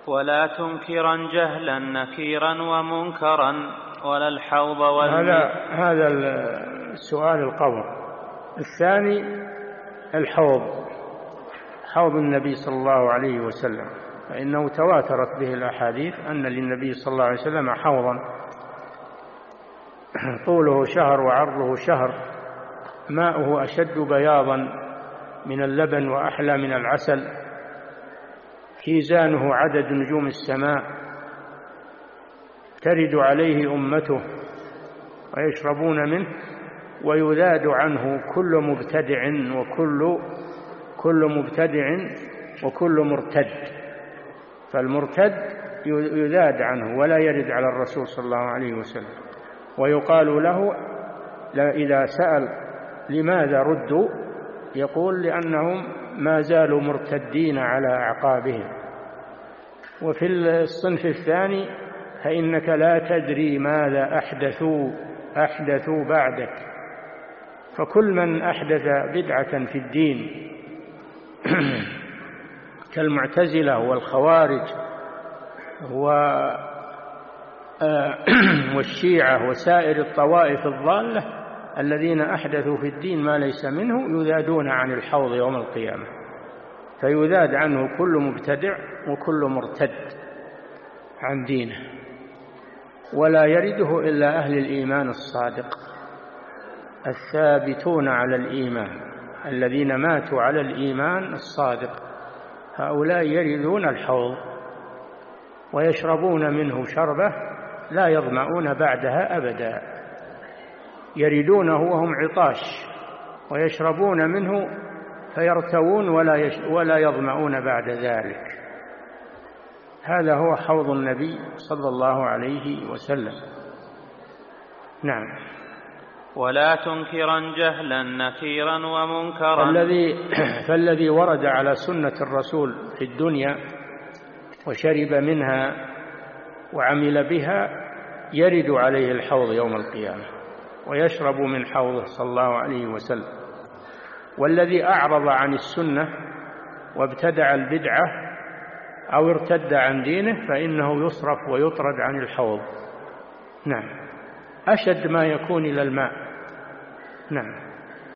ولا تنكرا جهلا نكيرا ومنكرا ولا الحوض هذا السؤال القبر. الثاني الحوض، حوض النبي صلى الله عليه وسلم، فإنه تواترت به الأحاديث أن للنبي صلى الله عليه وسلم حوضا طوله شهر وعرضه شهر، ماؤه أشد بياضا من اللبن وأحلى من العسل، كيزانه عدد نجوم السماء، ترد عليه أمته ويشربون منه، ويذاد عنه كل مبتدع وكل مرتد. فالمرتد يذاد عنه ولا يرد على الرسول صلى الله عليه وسلم. ويقال له إذا سأل لماذا ردوا يقول لأنهم ما زالوا مرتدين على أعقابهم. وفي الصنف الثاني فإنك لا تدري ماذا أحدثوا بعدك، فكل من أحدث بدعة في الدين كالمعتزلة والخوارج والشيعة وسائر الطوائف الضالة الذين أحدثوا في الدين ما ليس منه يذادون عن الحوض يوم القيامة، فيذاد عنه كل مبتدع وكل مرتد عن دينه، ولا يرده إلا أهل الإيمان الصادق الثابتون على الإيمان الذين ماتوا على الإيمان الصادق، هؤلاء يردون الحوض ويشربون منه شربة لا يظمؤون بعدها أبدا، يردونه وهم عطاش ويشربون منه فيرتوون ولا يظمؤون بعد ذلك. هذا هو حوض النبي صلى الله عليه وسلم. نعم. ولا تنكرا جهلا نكيرا ومنكرا. فالذي ورد على سنة الرسول في الدنيا وشرب منها وعمل بها يرد عليه الحوض يوم القيامة ويشرب من حوضه صلى الله عليه وسلم. والذي أعرض عن السنة وابتدع البدعة أو ارتد عن دينه فإنه يصرف ويطرد عن الحوض. نعم. أشد ما يكون إلى الماء. نعم.